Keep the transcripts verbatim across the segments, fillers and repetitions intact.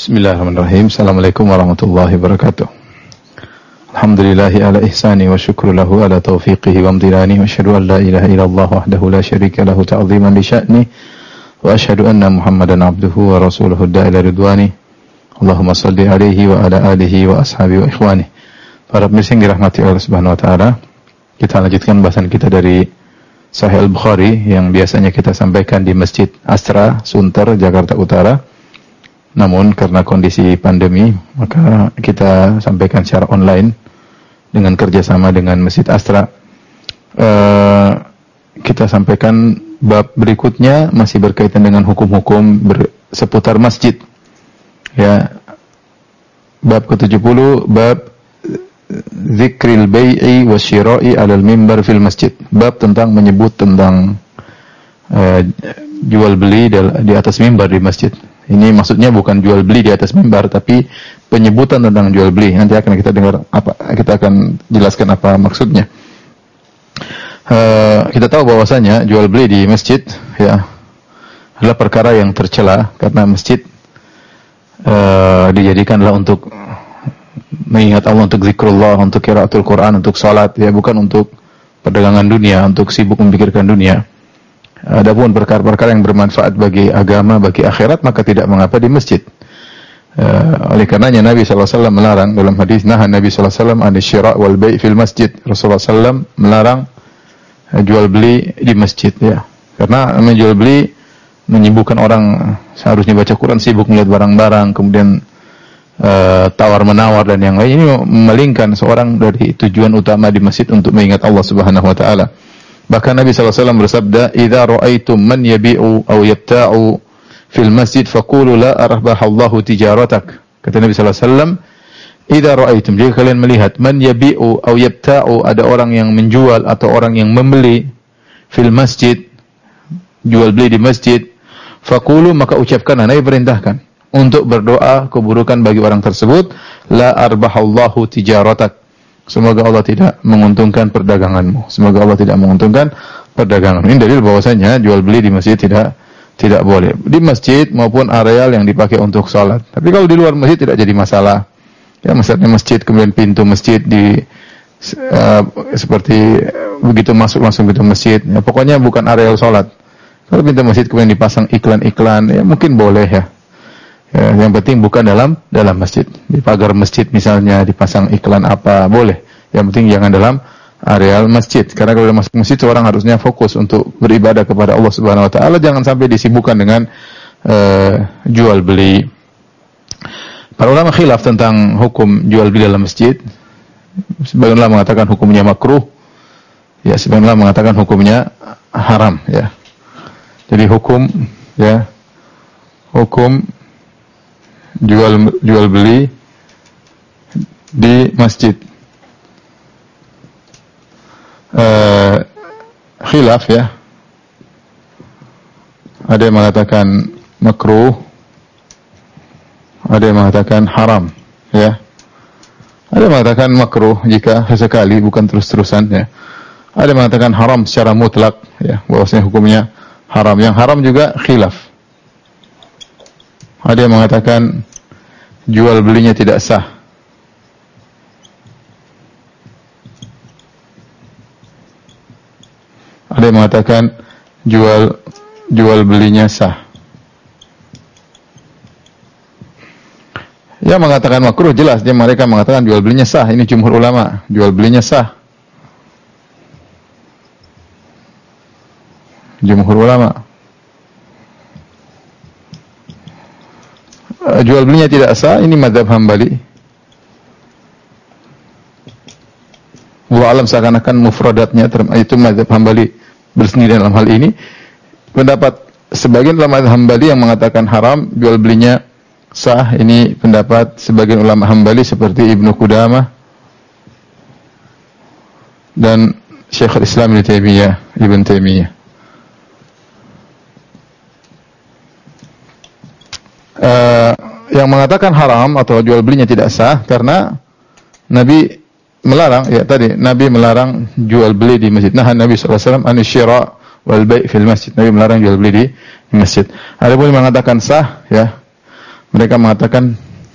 Bismillahirrahmanirrahim. Assalamualaikum warahmatullahi wabarakatuh. Alhamdulillahi ala ihsani wa syukru lahu ala taufiqihi wa amdilani wa asyhadu an la ilaha illallah wahdahu la syarika lahu ta'ziman li sya'ni wa asyhadu anna Muhammadan abduhu wa rasuluhu da'ila ridwani. Allahumma salli alaihi wa ala alihi wa ashabihi wa ikhwani. Para pemirsa yang dirahmati Allah Subhanahu wa taala, kita lanjutkan bahasan kita dari Sahih Al-Bukhari yang biasanya kita sampaikan di Masjid Astra, Sunter, Jakarta Utara. Namun karena kondisi pandemi, maka kita sampaikan secara online dengan kerjasama dengan Masjid Astra. Uh, kita sampaikan bab berikutnya masih berkaitan dengan hukum-hukum ber, seputar masjid. Ya, bab ke tujuh puluh, bab zikril bai'i wasyira'i 'alal mimbar fil masjid. Bab tentang menyebut tentang uh, jual beli di atas mimbar di masjid. Ini maksudnya bukan jual beli di atas mimbar, tapi penyebutan tentang jual beli. Nanti akan kita dengar apa, kita akan jelaskan apa maksudnya. Uh, kita tahu bahwasanya jual beli di masjid ya adalah perkara yang tercela karena masjid uh, dijadikanlah untuk mengingat Allah, untuk zikrullah, untuk qiraatul Quran, untuk salat, ya bukan untuk perdagangan dunia, untuk sibuk memikirkan dunia. Adapun perkara-perkara yang bermanfaat bagi agama, bagi akhirat, maka tidak mengapa di masjid. Uh, oleh karenanya Nabi sallallahu alaihi wasallam melarang dalam hadis, nah Nabi sallallahu alaihi wasallam an-syira' wal bai' fil masjid. Rasulullah sallallahu alaihi wasallam melarang uh, jual beli di masjid, ya. Karena menjual beli menyibukkan orang, seharusnya baca Quran sibuk melihat barang-barang, kemudian uh, tawar-menawar dan yang lain. Ini memalingkan seorang dari tujuan utama di masjid untuk mengingat Allah Subhanahu wa taala. Bahkan Nabi sallallahu alaihi wasallam bersabda, "Idza ra'aitum man yabi'u aw yabta'u fil masjid faqulu la arbahallahu tijaratak." Kata Nabi sallallahu alaihi wasallam, "Idza ra'aitum," jika kalian melihat, man yabi'u aw yabta'u, ada orang yang menjual atau orang yang membeli fil masjid, jual beli di masjid, faqulu, maka ucapkanlah, Nabi perintahkan untuk berdoa keburukan bagi orang tersebut, la arbahallahu tijaratak. Semoga Allah tidak menguntungkan perdaganganmu. Semoga Allah tidak menguntungkan perdaganganmu. Ini dalil bahwasanya jual beli di masjid tidak tidak boleh. Di masjid maupun areal yang dipakai untuk sholat. Tapi kalau di luar masjid tidak jadi masalah. Ya, misalnya masjid, kemudian pintu masjid di uh, seperti begitu masuk langsung pintu masjid. Ya, pokoknya bukan areal sholat. Kalau pintu masjid kemudian dipasang iklan-iklan, ya mungkin boleh ya. Ya, yang penting bukan dalam dalam masjid. Di pagar masjid misalnya dipasang iklan apa, boleh. Yang penting jangan dalam areal masjid. Karena kalau masuk masjid orang harusnya fokus untuk beribadah kepada Allah Subhanahu wa taala, jangan sampai disibukkan dengan uh, jual beli. Para ulama khilaf tentang hukum jual beli dalam masjid. Sebagian ulama mengatakan hukumnya makruh. Ya, sebagian ulama mengatakan hukumnya haram, ya. Jadi hukum ya hukum jual jual beli di masjid uh, khilaf ya. Ada yang mengatakan makruh, ada yang mengatakan haram, ya. Ada yang mengatakan makruh jika sesekali, bukan terus-terusan, ya. Ada yang mengatakan haram secara mutlak, ya, bahwasanya hukumnya haram. Yang haram juga khilaf. Ada yang mengatakan jual belinya tidak sah. Ada yang mengatakan jual jual belinya sah. Yang mengatakan makruh jelas, dia mereka mengatakan jual belinya sah. Ini jumhur ulama, jual belinya sah. Jumhur ulama. Jual belinya tidak sah, ini mazhab Hambali. Wa alam seakan-akan mufradatnya itu mazhab Hambali bersendiri dalam hal ini. Pendapat sebagian ulama Hambali yang mengatakan haram, jual belinya sah, ini pendapat sebagian ulama Hambali seperti Ibnu Qudamah dan Syekhul Islam Ibnu Taimiyah, Ibnu Taimiyah. Uh, yang mengatakan haram atau jual belinya tidak sah karena Nabi melarang, ya tadi Nabi melarang jual beli di masjid. Nah, Nabi sallallahu alaihi wasallam an-syira' wal bai' fil masjid. Nabi melarang jual beli di masjid. Ada pun yang mengatakan sah, ya mereka mengatakan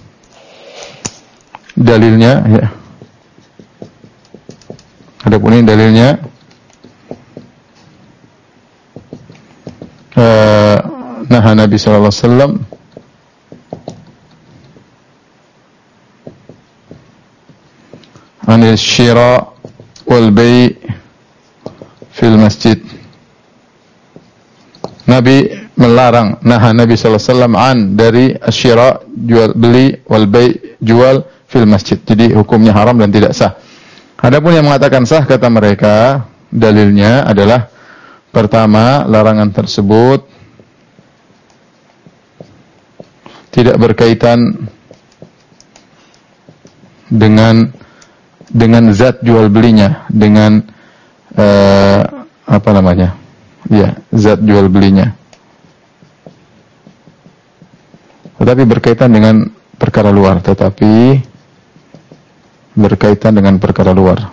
dalilnya ya. Adapun ini dalilnya uh, nah Nabi sallallahu alaihi wasallam anil syira wal bay' fil masjid. Nabi melarang, nah Nabi sallallahu alaihi wasallam an dari asyira, jual beli, wal bay', jual fil masjid. Jadi hukumnya haram dan tidak sah. Adapun yang mengatakan sah, kata mereka, dalilnya adalah pertama, larangan tersebut tidak berkaitan dengan dengan zat jual belinya, dengan uh, apa namanya? Ya, zat jual belinya. Tetapi berkaitan dengan perkara luar, tetapi berkaitan dengan perkara luar.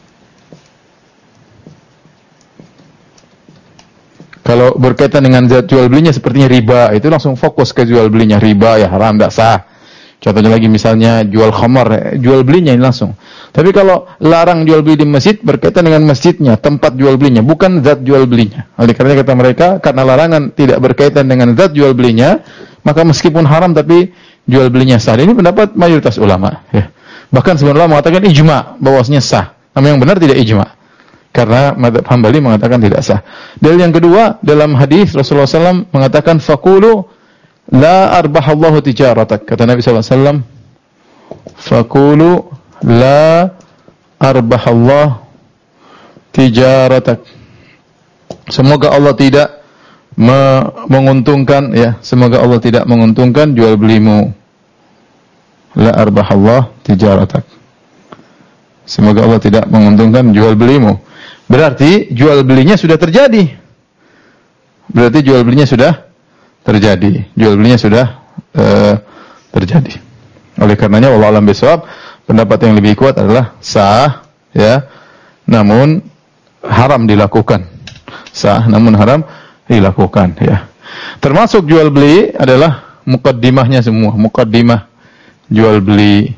Kalau berkaitan dengan zat jual belinya sepertinya riba, itu langsung fokus ke jual belinya, riba ya haram, tidak sah. Contohnya lagi misalnya jual khamar, jual belinya ini langsung. Tapi kalau larang jual beli di masjid, berkaitan dengan masjidnya, tempat jual belinya, bukan zat jual belinya. Oleh karena kata mereka, karena larangan tidak berkaitan dengan zat jual belinya, maka meskipun haram tapi jual belinya sah. Ini pendapat mayoritas ulama. Ya. Bahkan sebenarnya mengatakan ijma, bahwasanya sah. Namun yang benar tidak ijma. Karena mazhab Hambali mengatakan tidak sah. Dalil yang kedua, dalam hadis Rasulullah shallallahu alaihi wasallam mengatakan faqulu la arbahallahu tijaratak. Kata Nabi sallallahu alaihi wasallam, faqulu la arbahallahu tijaratak. Semoga Allah tidak me menguntungkan ya, semoga Allah tidak menguntungkan jual belimu. La arbahallahu tijaratak. Semoga Allah tidak menguntungkan jual belimu. Berarti jual belinya sudah terjadi. Berarti jual belinya sudah terjadi. Jual belinya sudah uh, terjadi. Oleh karenanya wallahu a'lam bishawab, pendapat yang lebih kuat adalah sah ya, namun haram dilakukan. Sah namun haram dilakukan ya. Termasuk jual beli adalah muqaddimahnya semua, muqaddimah jual beli.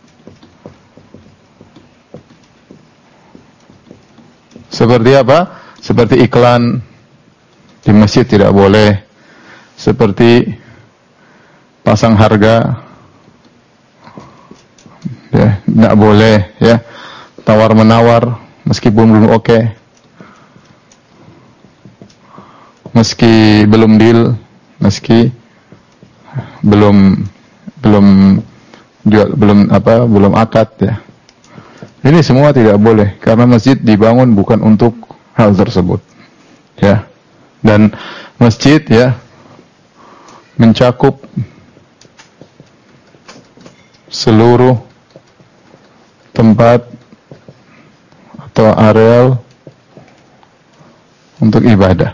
Seperti apa? Seperti iklan di masjid tidak boleh. Seperti pasang harga ya, tidak boleh ya. Tawar menawar meskipun belum oke. Okay. Meski belum deal, meski belum belum jual, belum apa, belum akad ya. Ini semua tidak boleh karena masjid dibangun bukan untuk hal tersebut. Ya. Dan masjid ya mencakup seluruh tempat atau areal untuk ibadah.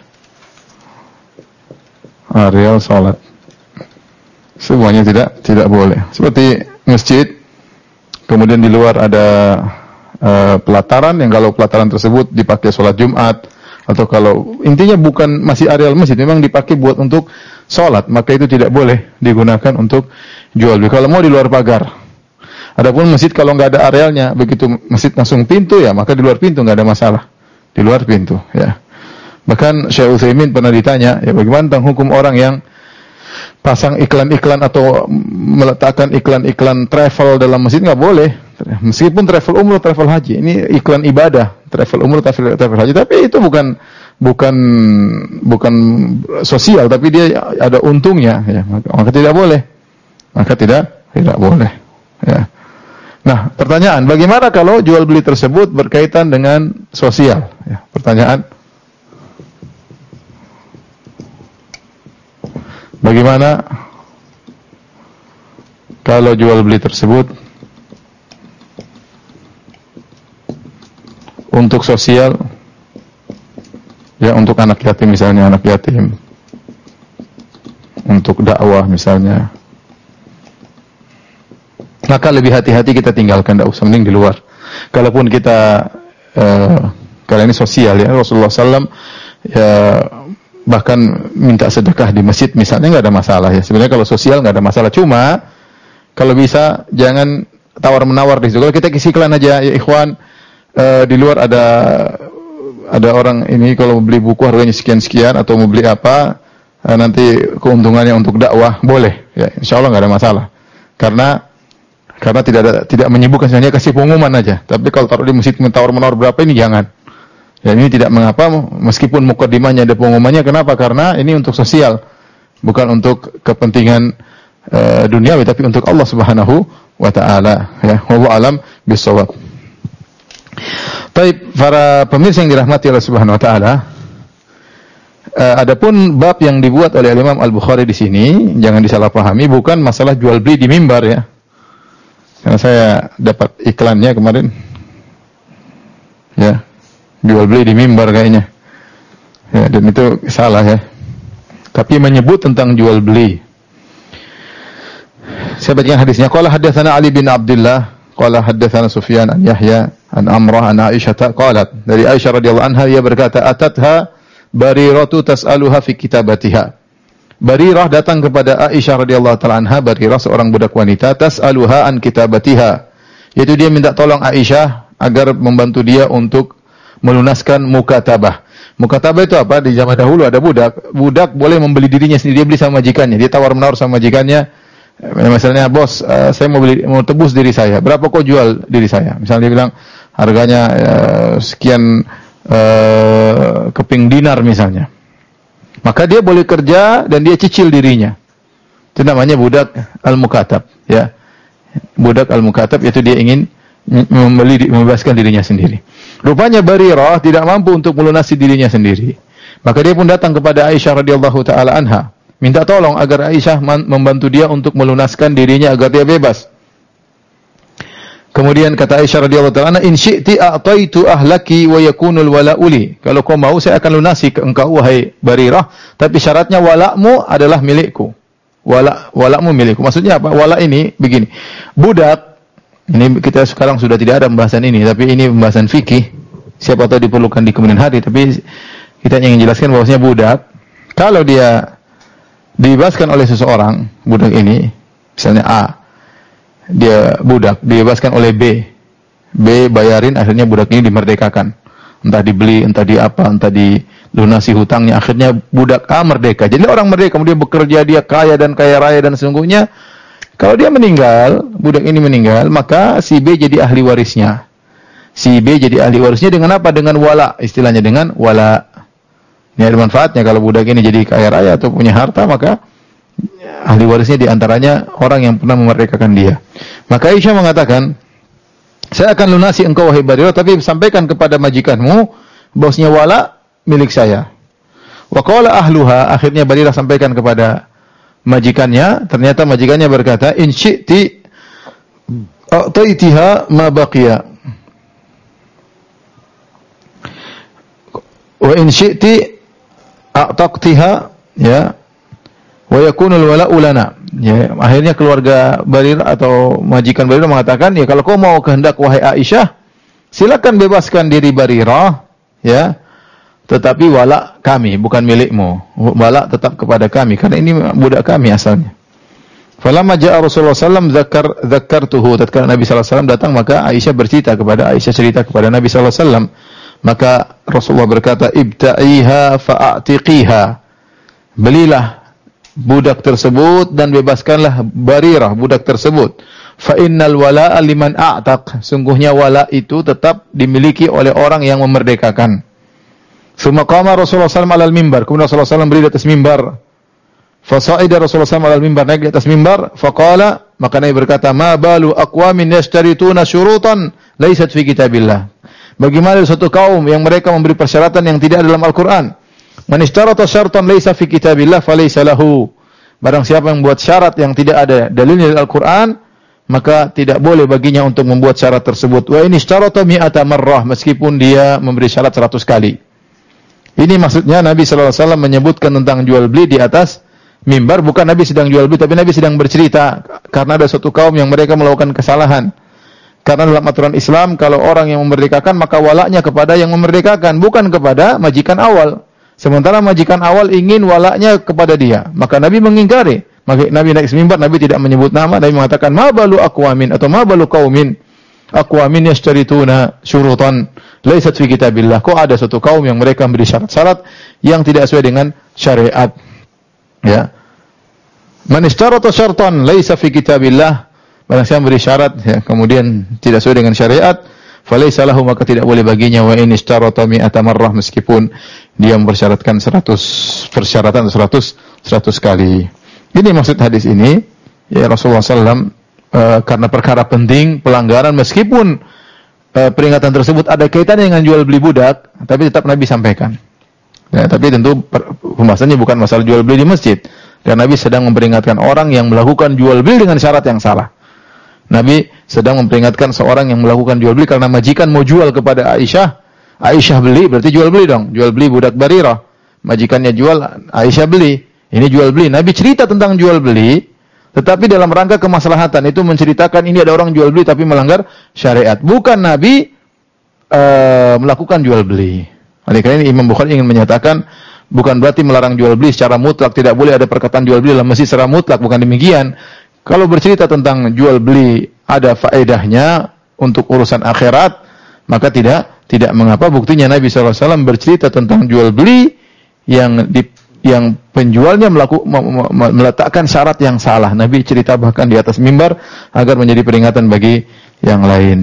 Areal salat. Semuanya tidak tidak boleh. Seperti masjid, kemudian di luar ada uh, pelataran yang kalau pelataran tersebut dipakai sholat Jumat, atau kalau intinya bukan masih areal masjid, memang dipakai buat untuk sholat, maka itu tidak boleh digunakan untuk jual beli. Kalau mau di luar pagar. Adapun masjid kalau nggak ada arealnya, begitu masjid langsung pintu ya, maka di luar pintu nggak ada masalah. Di luar pintu ya. Bahkan Syekh Utsaimin pernah ditanya, ya bagaimana tentang hukum orang yang pasang iklan-iklan atau meletakkan iklan-iklan travel dalam masjid? Nggak boleh. Meskipun travel umroh, travel haji, ini iklan ibadah, travel umroh, travel, travel haji, tapi itu bukan bukan bukan sosial, tapi dia ada untungnya, ya, maka, maka tidak boleh, maka tidak tidak boleh. Ya. Nah, pertanyaan, bagaimana kalau jual beli tersebut berkaitan dengan sosial? Ya, pertanyaan, bagaimana kalau jual beli tersebut untuk sosial, ya untuk anak yatim misalnya, anak yatim, untuk dakwah misalnya, maka lebih hati-hati kita tinggalkan, tidak usah, mending di luar. Kalaupun kita uh, kali ini sosial ya, Rasulullah sallallahu alaihi wasallam ya, bahkan minta sedekah di masjid misalnya nggak ada masalah ya. Sebenarnya kalau sosial nggak ada masalah. Cuma kalau bisa jangan tawar menawar di situ. Kalau kita isi iklan aja ya ikhwan, uh, di luar ada ada orang ini kalau beli buku harganya sekian sekian atau mau beli apa uh, nanti keuntungannya untuk dakwah boleh ya. Insya Allah nggak ada masalah. Karena karena tidak ada tidak menyibukkan sebenarnya kasih pengumuman aja. Tapi kalau taruh di masjid tawar menawar berapa ini jangan. Ya ini tidak mengapa meskipun mukadimahnya ada pengumumannya. Kenapa? Karena ini untuk sosial, bukan untuk kepentingan uh, duniawi, tapi untuk Allah Subhanahu wa taala. Ya, wallahu alam bissawab. Baik, para pemirsa yang dirahmati Allah Subhanahu wa taala, uh, adapun bab yang dibuat oleh Imam Al-Bukhari di sini jangan disalahpahami, bukan masalah jual beli di mimbar ya. Karena saya dapat iklannya kemarin. Ya. Jual beli di mimbar kayaknya. Ya, dan itu salah ya. Tapi menyebut tentang jual beli. Saya bacakan hadisnya. Qala haddatsana Ali bin Abdullah, qala haddatsana Sufyan an Yahya an Amrah an Aisyah qalat. Dari Aisyah radhiyallahu anha ia berkata, "Atatha Bariratu tas'aluha fi kitabatiha." Barirah datang kepada Aisyah radhiyallahu taala anha, Barirah seorang budak wanita, tas'aluha an kitabatiha. Yaitu dia minta tolong Aisyah agar membantu dia untuk melunaskan mukatabah. Mukatabah itu apa? Di zaman dahulu ada budak. Budak boleh membeli dirinya sendiri. Dia beli sama majikannya. Dia tawar-menawar sama majikannya. Misalnya, bos, uh, saya mau beli, mau tebus diri saya. Berapa kau jual diri saya? Misalnya dia bilang harganya uh, sekian uh, keping dinar misalnya. Maka dia boleh kerja dan dia cicil dirinya. Itu namanya budak al-mukatab. Ya, budak al-mukatab itu dia ingin membeli, membebaskan dirinya sendiri. Rupanya Barirah tidak mampu untuk melunasi dirinya sendiri. Maka dia pun datang kepada Aisyah radhiyallahu taala anha, minta tolong agar Aisyah membantu dia untuk melunaskan dirinya agar dia bebas. Kemudian kata Aisyah radhiyallahu taala anha, "In syi'ti a'taitu ahlaki wa yakunul wala'u li." Kalau kau mau saya akan lunasi ke engkau wahai Barirah, tapi syaratnya walakmu adalah milikku. Wala walakmu milikku. Maksudnya apa? Wala ini begini. Budak ini kita sekarang sudah tidak ada pembahasan ini, tapi ini pembahasan fikih. Siapa tahu diperlukan di kemudian hari, tapi kita ingin jelaskan bahwasanya budak kalau dia dibebaskan oleh seseorang, budak ini misalnya A, dia budak dibebaskan oleh B. B bayarin, akhirnya budak ini dimerdekakan. Entah dibeli, entah di apa, entah dilunasi hutangnya, akhirnya budak A merdeka. Jadi orang merdeka, kemudian bekerja, dia kaya dan kaya raya dan sesungguhnya kalau dia meninggal, budak ini meninggal, maka si B jadi ahli warisnya. Si B jadi ahli warisnya dengan apa? Dengan wala, istilahnya dengan wala. Ini ada manfaatnya kalau budak ini jadi kaya raya atau punya harta, maka ahli warisnya diantaranya orang yang pernah memerdekakan dia. Maka Aisyah mengatakan, saya akan lunasi engkau wahai Barirah, tapi sampaikan kepada majikanmu bahwasanya wala milik saya. Wa qala ahluha, akhirnya Barirah sampaikan kepada majikannya, ternyata majikannya berkata, in syi'ti a'taitiha ma baqiya wa in syi'ti a'taqtiha ya wa yakunul wala'u lana. Ya, akhirnya keluarga Barirah atau majikan Barirah mengatakan, ya kalau kau mau kehendak wahai Aisyah, silakan bebaskan diri Barirah ya. Tetapi wala kami, bukan milikmu. Wala tetap kepada kami, karena ini budak kami asalnya. Falamma ja'a Rasulullah sallallahu alaihi wasallam zakar zakartuhu. Tatkala Nabi sallallahu alaihi wasallam datang, maka Aisyah bercerita kepada Aisyah cerita kepada Nabi sallallahu alaihi wasallam. Maka Rasulullah berkata, "Ibta'iha fa'atiqiha." Belilah budak tersebut dan bebaskanlah Barirah budak tersebut. Fa innal wala'a liman a'taq. Sungguhnya wala itu tetap dimiliki oleh orang yang memerdekakan. Suma qama Rasulullah sallallahu alaihi wasallam alal mimbar. Kemudian Rasulullah sallallahu alaihi wasallam berdiri di atas mimbar. Fa sa'ida Rasulullah sallallahu alaihi wasallam alal mimbar, naik di atas mimbar. Fa qala, maka Nabi berkata, "Ma balu aqwamin yashtarituna syurutan laysat fi kitabillah." Bagaimana suatu kaum yang mereka memberi persyaratan yang tidak ada dalam Al-Qur'an? Man ishtarata syartan laysa fi kitabillah falaysa lahu. Barang siapa yang membuat syarat yang tidak ada dalilnya dari Al-Qur'an, maka tidak boleh baginya untuk membuat syarat tersebut. Wa in ishtarata mi'ata marrah, meskipun dia memberi syarat seratus kali. Ini maksudnya Nabi sallallahu alaihi wasallam menyebutkan tentang jual beli di atas mimbar, bukan Nabi sedang jual beli, tapi Nabi sedang bercerita karena ada suatu kaum yang mereka melakukan kesalahan. Karena dalam aturan Islam, kalau orang yang memerdekakan, maka walaknya kepada yang memerdekakan, bukan kepada majikan awal. Sementara majikan awal ingin walaknya kepada dia, maka Nabi mengingkari. Maka Nabi naik mimbar, Nabi tidak menyebut nama, Nabi mengatakan ma balu aqwamin atau ma balu qaumin aqwamin yashtarituna syurutan laysat fi kitabillah. Kok ada suatu kaum yang mereka memberi syarat-syarat yang tidak sesuai dengan syariat. Ya. Man istarata syartan laysa fi kitabillah. Barang siapa memberi syarat ya, kemudian tidak sesuai dengan syariat, falaysa lahu, maka tidak boleh baginya. Wa in istarata mi'ata marrah, meskipun dia mempersyaratkan seratus persyaratan seratus seratus kali. Ini maksud hadis ini, ya Rasulullah sallallahu alaihi wasallam uh, karena perkara penting pelanggaran, meskipun uh, peringatan tersebut ada kaitannya dengan jual beli budak, tapi tetap Nabi sampaikan. Ya, tapi tentu pembahasannya bukan masalah jual beli di masjid. Dan Nabi sedang memperingatkan orang yang melakukan jual beli dengan syarat yang salah. Nabi sedang memperingatkan seorang yang melakukan jual beli karena majikan mau jual kepada Aisyah. Aisyah beli, berarti jual beli dong. Jual beli budak Barirah. Majikannya jual, Aisyah beli. Ini jual beli. Nabi cerita tentang jual beli, tetapi dalam rangka kemaslahatan, itu menceritakan ini ada orang jual beli tapi melanggar syariat. Bukan Nabi uh, melakukan jual beli. Oleh karena ini Imam Bukhari ingin menyatakan bukan berarti melarang jual beli secara mutlak, tidak boleh ada perkataan jual beli dalam masjid secara mutlak, bukan demikian. Kalau bercerita tentang jual beli ada faedahnya untuk urusan akhirat, maka tidak tidak mengapa. Buktinya Nabi shallallahu alaihi wasallam bercerita tentang jual beli yang di yang penjualnya melaku, meletakkan syarat yang salah. Nabi cerita bahkan di atas mimbar agar menjadi peringatan bagi yang lain.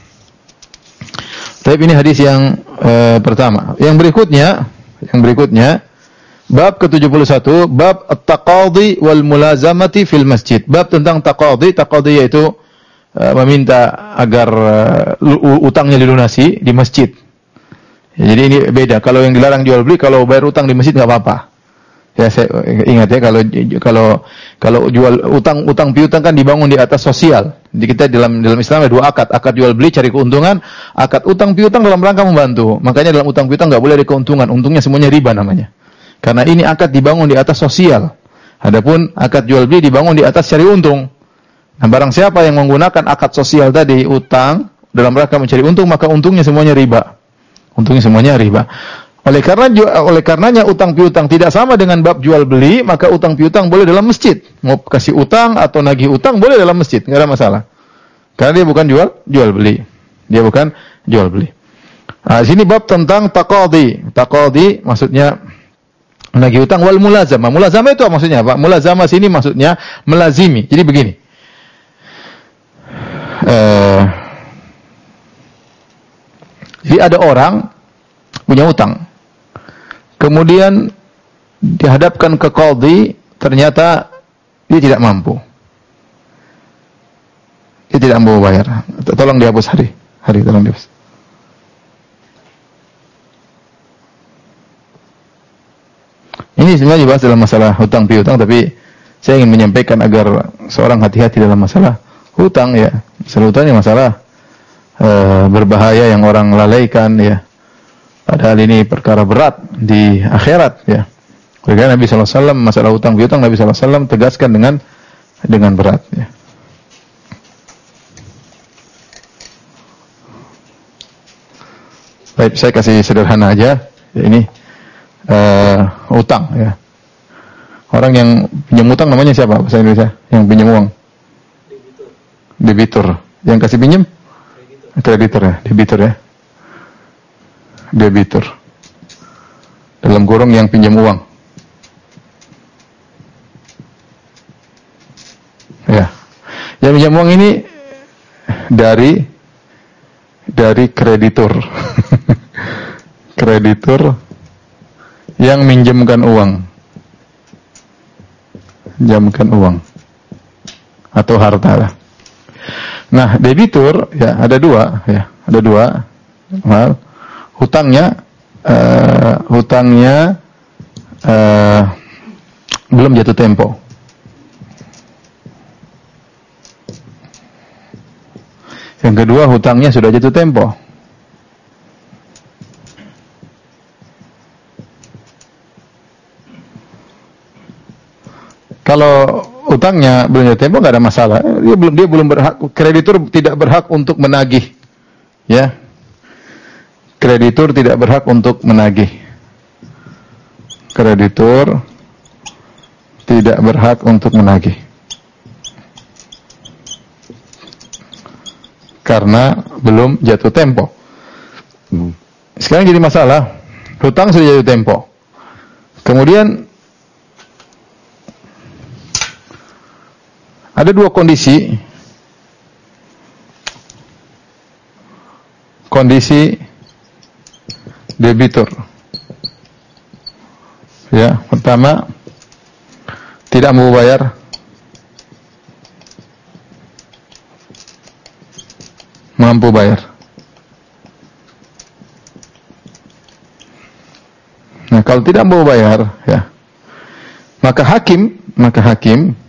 Tapi ini hadis yang e, pertama. Yang berikutnya, yang berikutnya bab ke tujuh puluh satu, bab at-taqadhi wal mulazamati fil masjid. Bab tentang taqadhi, taqadhi yaitu e, meminta agar e, utangnya dilunasi di masjid. Ya, jadi ini beda. Kalau yang dilarang jual beli, kalau bayar utang di masjid enggak apa-apa. Ya, saya ingat ya, kalau kalau kalau jual utang utang piutang kan dibangun di atas sosial. Jadi kita dalam dalam Islam ada dua akad, akad jual beli cari keuntungan, akad utang piutang dalam rangka membantu. Makanya dalam utang piutang enggak boleh ada keuntungan, untungnya semuanya riba namanya. Karena ini akad dibangun di atas sosial. Adapun akad jual beli dibangun di atas cari untung. Nah, barang siapa yang menggunakan akad sosial tadi utang dalam rangka mencari untung, maka untungnya semuanya riba. Untungnya semuanya riba. Oleh karena oleh karenanya utang piutang tidak sama dengan bab jual beli, maka utang piutang boleh dalam masjid. Mau kasih utang atau nagih utang boleh dalam masjid, enggak ada masalah. Karena dia bukan jual jual beli. Dia bukan jual beli. Nah, sini bab tentang taqadhi. Taqadhi maksudnya nagih utang wal mulazamah. Mulazamah itu maksudnya apa? Mulazamah sini maksudnya melazimi. Jadi begini. Eh, jadi ada orang punya utang. Kemudian dihadapkan ke qadhi, ternyata dia tidak mampu. Dia tidak mampu bayar. Tolong dihapus hari. Hari tolong dihapus. Ini sebenarnya dibahas dalam masalah hutang piutang, tapi saya ingin menyampaikan agar seorang hati-hati dalam masalah hutang ya. Masalah hutangnya masalah e, berbahaya yang orang lalaikan ya. Padahal ini perkara berat di akhirat ya. Karena Nabi sallallahu alaihi wasallam masalah hutang piutang Nabi sallallahu alaihi wasallam tegaskan dengan dengan berat ya. Baik, saya kasih sederhana aja. Ya, ini uh, utang ya. Orang yang pinjam utang namanya siapa bahasa Indonesia? Yang pinjam uang? Debitur. Debitur. Yang kasih pinjam? Kreditor. Kreditor ya, debitur ya. Debitur. Dalam kurung yang pinjam uang. Ya. Yang pinjam uang ini dari dari kreditur. Kreditur yang minjemkan uang. Minjemkan uang atau harta lah. Nah, debitur ya ada dua ya, ada dua. Mal hutangnya uh, hutangnya uh, belum jatuh tempo. Yang kedua hutangnya sudah jatuh tempo. Kalau utangnya belum jatuh tempo nggak ada masalah. Dia belum dia belum berhak, kreditur tidak berhak untuk menagih. Ya. Kreditur tidak berhak untuk menagih. kreditur tidak berhak untuk menagih. Karena belum jatuh tempo. Sekarang jadi masalah, hutang sudah jatuh tempo. Kemudian ada dua kondisi. Kondisi debitur. Ya, pertama tidak mau bayar. Mampu bayar. Nah, kalau tidak mau bayar, ya, maka hakim, maka hakim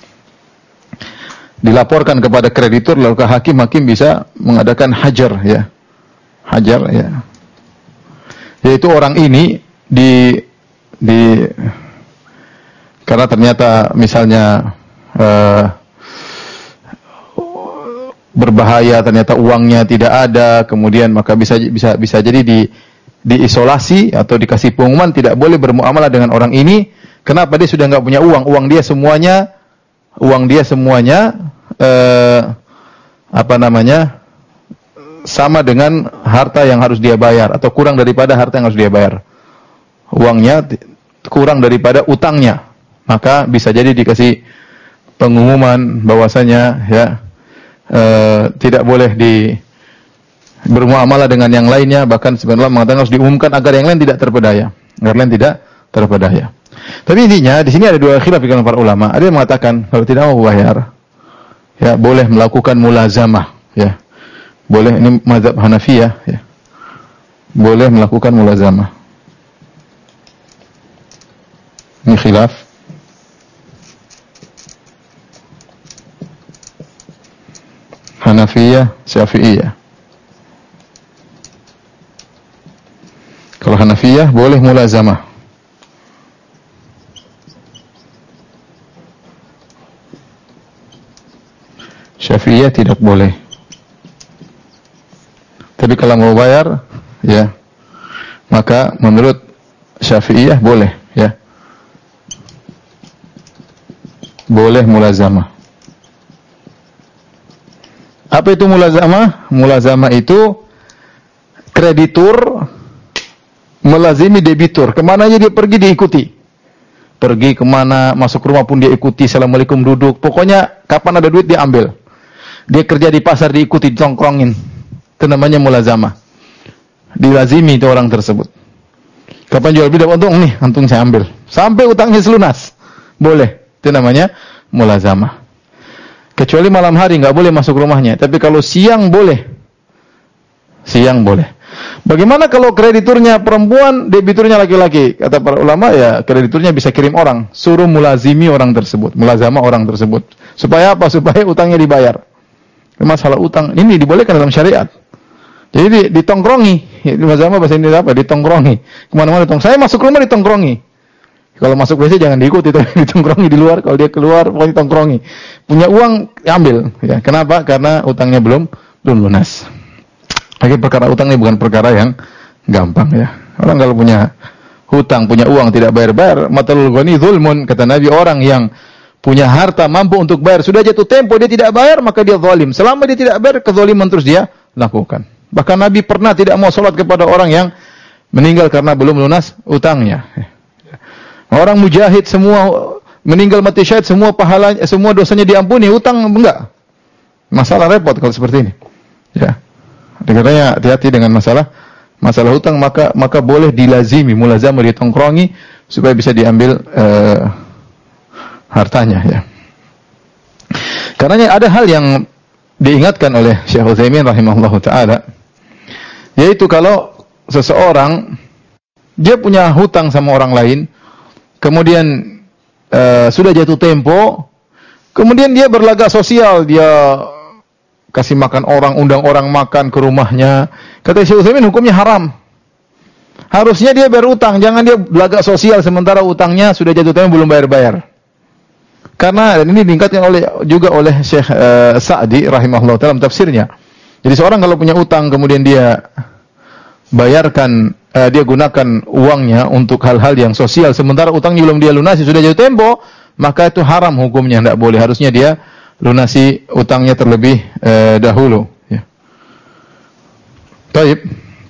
dilaporkan kepada kreditur, lalu ke hakim, hakim bisa mengadakan hajar, ya, hajar, ya, yaitu orang ini di di karena ternyata misalnya uh, berbahaya, ternyata uangnya tidak ada, kemudian maka bisa bisa bisa jadi di diisolasi atau dikasih pengumuman tidak boleh bermuamalah dengan orang ini. Kenapa? Dia sudah nggak punya uang, uang dia semuanya, uang dia semuanya eh, apa namanya sama dengan harta yang harus dia bayar atau kurang daripada harta yang harus dia bayar. Uangnya kurang daripada utangnya, maka bisa jadi dikasih pengumuman bahwasanya ya eh, tidak boleh di bermuamalah dengan yang lainnya, bahkan sebenarnya mengatakan harus diumumkan agar yang lain tidak terpedaya, agar lain tidak terpedaya. Tapi intinya di sini ada dua khilaf di kalangan para ulama. Ada yang mengatakan kalau tidak mau bayar, ya boleh melakukan mulazamah, ya. Boleh, ini mazhab Hanafiyah, ya. Boleh melakukan mulazamah. Ini khilaf. Hanafiyah, Syafi'iyah. Kalau Hanafiyah boleh mulazamah. Syafi'iyah tidak boleh. Tapi kalau mau bayar, ya, maka menurut Syafi'iyah boleh, ya. Boleh mulazamah. Apa itu mulazamah? Mulazamah itu kreditur melazimi debitur. Kemana aja dia pergi diikuti. Pergi kemana, masuk rumah pun dia ikuti. Assalamualaikum, duduk. Pokoknya kapan ada duit dia ambil. Dia kerja di pasar diikuti, ditongkrongin. Itu namanya mulazamah. Dilazimi itu orang tersebut. Kapan jual beli dapat untung, nih untung saya ambil. Sampai utangnya selunas. Boleh. Itu namanya mulazamah. Kecuali malam hari nggak boleh masuk rumahnya. Tapi kalau siang boleh. Siang boleh. Bagaimana kalau krediturnya perempuan, debiturnya laki-laki? Kata para ulama, ya krediturnya bisa kirim orang, suruh mulazimi orang tersebut, mulazamah orang tersebut. Supaya apa? Supaya utangnya dibayar. Masalah utang ini dibolehkan dalam syariat. Jadi ditongkrongi, mulazamah bahasa Indonesia apa? Ditongkrongi. Kemana-mana ditongkrongi. Saya masuk rumah ditongkrongi. Kalau masuk W C jangan diikuti, tapi ditongkrongi di luar. Kalau dia keluar, pokoknya ditongkrongi. Punya uang, ambil. Ya, kenapa? Karena utangnya belum belum lunas. Lagi perkara utang ini bukan perkara yang gampang, ya. Orang kalau punya hutang, punya uang tidak bayar-bayar, matalul ghani zulmun, kata Nabi, orang yang punya harta mampu untuk bayar, sudah jatuh tempo dia tidak bayar, maka dia zalim. Selama dia tidak bayar, kezaliman terus dia lakukan. Bahkan Nabi pernah tidak mau salat kepada orang yang meninggal karena belum lunas utangnya. Orang mujahid semua meninggal mati syahid, semua pahalanya, semua dosanya diampuni, hutang enggak. Masalah repot kalau seperti ini. Ya. Katanya hati-hati dengan masalah masalah hutang, maka maka boleh dilazimi, mulazamah, ditongkrongi supaya bisa diambil uh, hartanya, ya. Karena ada hal yang diingatkan oleh Syekh Utsaimin rahimahullahu taala, yaitu kalau seseorang dia punya hutang sama orang lain, kemudian uh, sudah jatuh tempo, kemudian dia berlagak sosial, dia kasih makan orang, undang orang makan ke rumahnya. Kata Syekh Utsaimin, hukumnya haram. Harusnya dia bayar utang, jangan dia belagak sosial sementara utangnya sudah jatuh tempo belum bayar-bayar. Karena dan ini diingatkan oleh juga oleh Syekh uh, Sa'di rahimahullah dalam tafsirnya. Jadi seorang kalau punya utang kemudian dia bayarkan, uh, dia gunakan uangnya untuk hal-hal yang sosial, sementara utangnya belum dia lunasi, sudah jatuh tempo, maka itu haram hukumnya, tidak boleh. Harusnya dia lunasi utangnya terlebih uh, dahulu. Ya. Baik.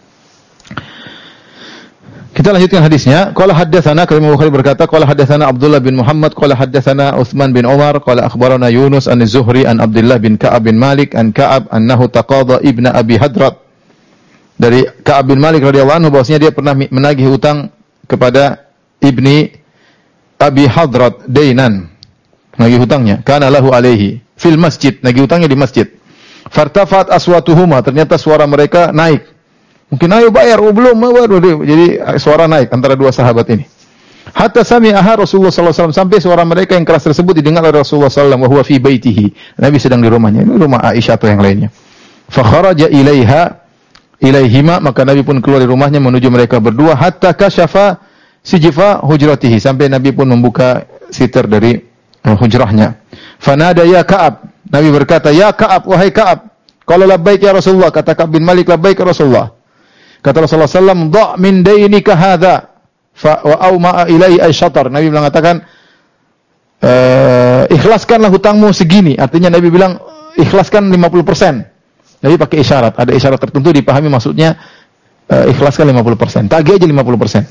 Kita lanjutkan hadisnya. Qala haddatsana, Imam Bukhari berkata, qala haddatsana Abdullah bin Muhammad, qala haddatsana Utsman bin Umar, qala akhbarana Yunus an Az-Zuhri an Abdullah bin Ka'ab bin Malik an Ka'ab annahu taqadha ibn Abi Hadrat. Dari Ka'ab bin Malik radhiyallahu anhu bahwasanya dia pernah menagih hutang kepada ibni Abi Hadrat dainan. Nagih hutangnya, kana lahu alaihi fil masjid, nagih hutangnya di masjid. Fartafat aswatuhuma, ternyata suara mereka naik. Mungkin ayo bayar, oh belum, baru. Jadi suara naik antara dua sahabat ini. Hatta sami'aha Rasulullah sallallahu alaihi wasallam, sampai suara mereka yang keras tersebut didengar oleh Rasulullah sallallahu alaihi wasallam, wa huwa fi baitihi. Nabi sedang di rumahnya, ini rumah Aisyah atau yang lainnya. Fa kharaja ilaiha ilaihima, maka Nabi pun keluar dari rumahnya menuju mereka berdua, hatta kasyafa sijfa hujratihi, sampai Nabi pun membuka sitar dari uh, hujrahnya. Fanada ya Ka'ab, Nabi berkata, ya Ka'ab, wahai Ka'ab. Qala labbaik ya Rasulullah, kata Ka'ab bin Malik, labbaik ya Rasulullah. Kata Rasulullah sallallahu alaihi wasallam, "Dha' min dainika hadza fa wa awma'a ilaihi ay syatar." Nabi mengatakan, e, ikhlaskanlah hutangmu segini. Artinya Nabi bilang, ikhlaskan lima puluh persen. Nabi pakai isyarat, ada isyarat tertentu dipahami maksudnya e, ikhlaskan lima puluh persen. Tagih aja lima puluh persen.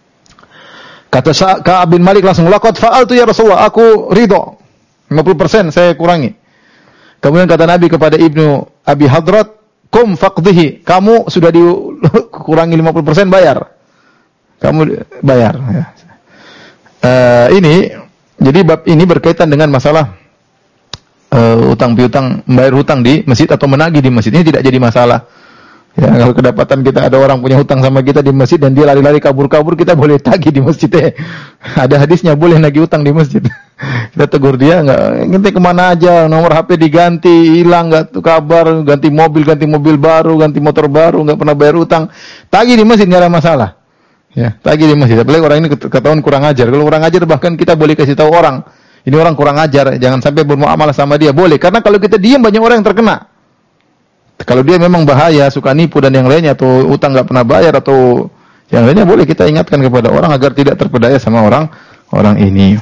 Kata Ka'ab bin Malik langsung, "Laqad fa'altu ya Rasulullah, aku ridho. lima puluh persen saya kurangi." Kemudian kata Nabi kepada Ibnu Abi Hadrat, "Kum faqdihi." Kamu sudah dikurangi lima puluh persen, bayar. Kamu bayar. Ya. Uh, ini, jadi bab ini berkaitan dengan masalah uh, utang piutang, membayar hutang di masjid atau menagih di masjid. Ini tidak jadi masalah. Ya, kalau kedapatan kita ada orang punya hutang sama kita di masjid dan dia lari-lari kabur-kabur, kita boleh tagih di masjid. Eh. Ada hadisnya, boleh nagih hutang di masjid. Kita tegur dia, enggak, nanti kemana aja, nomor H P diganti, hilang, enggak tuh kabar, ganti mobil, ganti mobil baru, ganti motor baru, enggak pernah bayar utang, tagih di masjid, enggak ada masalah. Ya, tagih di masjid. Apalagi orang ini ketahuan kurang ajar. Kalau kurang ajar bahkan kita boleh kasih tahu orang, ini orang kurang ajar, jangan sampai bermuamalah sama dia, boleh. Karena kalau kita diam banyak orang yang terkena. Kalau dia memang bahaya, suka nipu dan yang lainnya, atau utang enggak pernah bayar atau yang lainnya, boleh kita ingatkan kepada orang agar tidak terpedaya sama orang orang ini.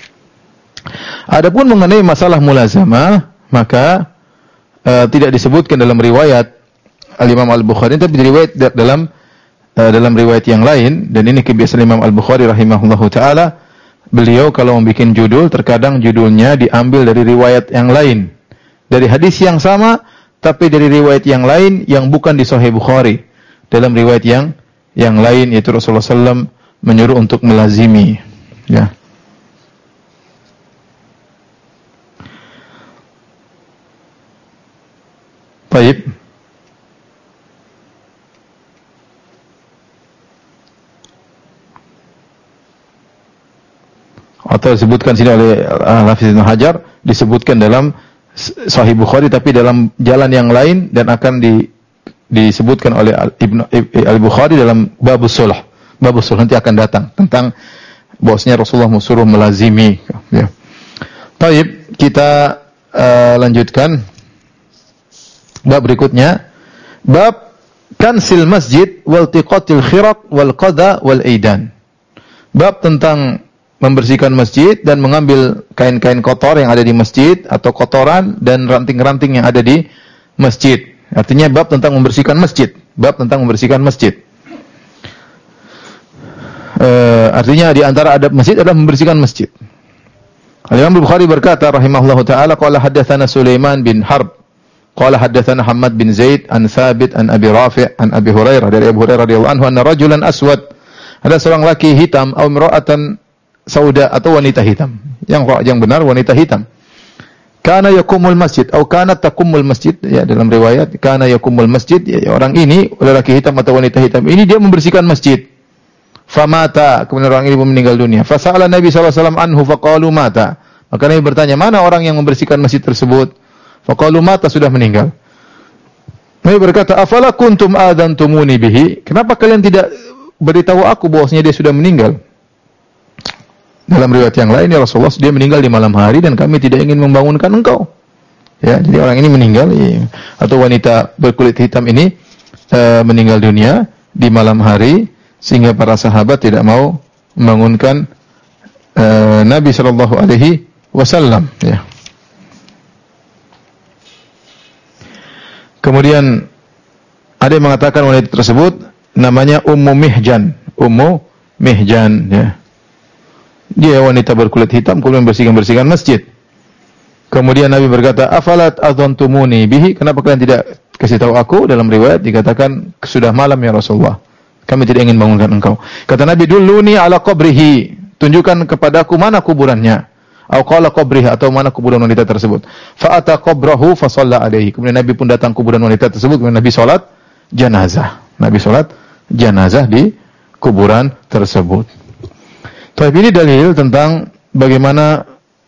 Adapun mengenai masalah mulazamah, maka uh, tidak disebutkan dalam riwayat Al-Imam Al-Bukhari, tapi diriwayat dalam uh, dalam riwayat yang lain, dan ini kebiasaan Imam Al-Bukhari rahimahullahu taala. Beliau kalau membuat judul, terkadang judulnya diambil dari riwayat yang lain, dari hadis yang sama tapi dari riwayat yang lain yang bukan di Sahih Bukhari. Dalam riwayat yang yang lain, yaitu Rasulullah sallallahu alaihi wasallam menyuruh untuk melazimi, ya. Baik. Atau disebutkan sini oleh Al-Hafiz Ibnu Hajar, disebutkan dalam Sahih Bukhari tapi dalam jalan yang lain, dan akan di, disebutkan oleh Ibnu Al-Bukhari dalam Babus Sulh. Babus Sulh nanti akan datang tentang bahwasanya Rasulullah suruh melazimi, ya. Baik, kita uh, lanjutkan bab berikutnya, bab kansil masjid wal tiqatil khiraq wal qada wal aidan. Bab tentang membersihkan masjid dan mengambil kain-kain kotor yang ada di masjid atau kotoran dan ranting-ranting yang ada di masjid. Artinya bab tentang membersihkan masjid, bab tentang membersihkan masjid. E, artinya di antara adab masjid adalah membersihkan masjid. Al-Imam Bukhari berkata rahimahullahu taala, qala haddatsana Sulaiman bin Harb, qala haddatsana Hammad bin Zaid an Thabit an Abi Rafi' an Abi Hurairah, dari Abu Hurairah radhiyallahu anhu, anna rajulan aswad, ada seorang laki hitam, aw imra'atan sauda, atau wanita hitam. Yang yang benar wanita hitam. Kana yakumul masjid atau kana takumul masjid, ya, dalam riwayat kana yakumul masjid, ya, orang ini lelaki hitam atau wanita hitam ini dia membersihkan masjid. Famata, kemudian orang ini meninggal dunia. Fasa'ala Nabi sallallahu alaihi wasallam anhu faqalu mata. Maka Nabi bertanya, mana orang yang membersihkan masjid tersebut? Faqalu mata, sudah meninggal. Nabi berkata, afala kuntum adantumuni bihi? Kenapa kalian tidak beritahu aku bahwasanya dia sudah meninggal? Dalam riwayat yang lain, ya Rasulullah, dia meninggal di malam hari dan kami tidak ingin membangunkan engkau. Ya, jadi orang ini meninggal, ya, atau wanita berkulit hitam ini e, meninggal dunia di malam hari sehingga para sahabat tidak mau membangunkan uh, Nabi sallallahu alaihi wasallam, ya. Kemudian ada yang mengatakan wanita tersebut namanya Ummu Mihjan, Ummu Mihjan, ya. Dia wanita berkulit hitam kemudian bersihkan-bersihkan masjid. Kemudian Nabi berkata, "Afalat adzantumuni bihi?" Kenapa kalian tidak kasih tahu aku? Dalam riwayat dikatakan sudah malam ya Rasulullah. Kami tidak ingin bangunkan engkau. Kata Nabi, "Dulluni ala qabrihi." Tunjukkan kepadaku mana kuburannya. Atau qala qabriha, atau mana kuburan wanita tersebut. Fa ata qabrahu fa shalla alaihi. Kemudian Nabi pun datang kuburan wanita tersebut, kemudian Nabi salat jenazah. Nabi salat jenazah di kuburan tersebut. Tapi ini dalil tentang bagaimana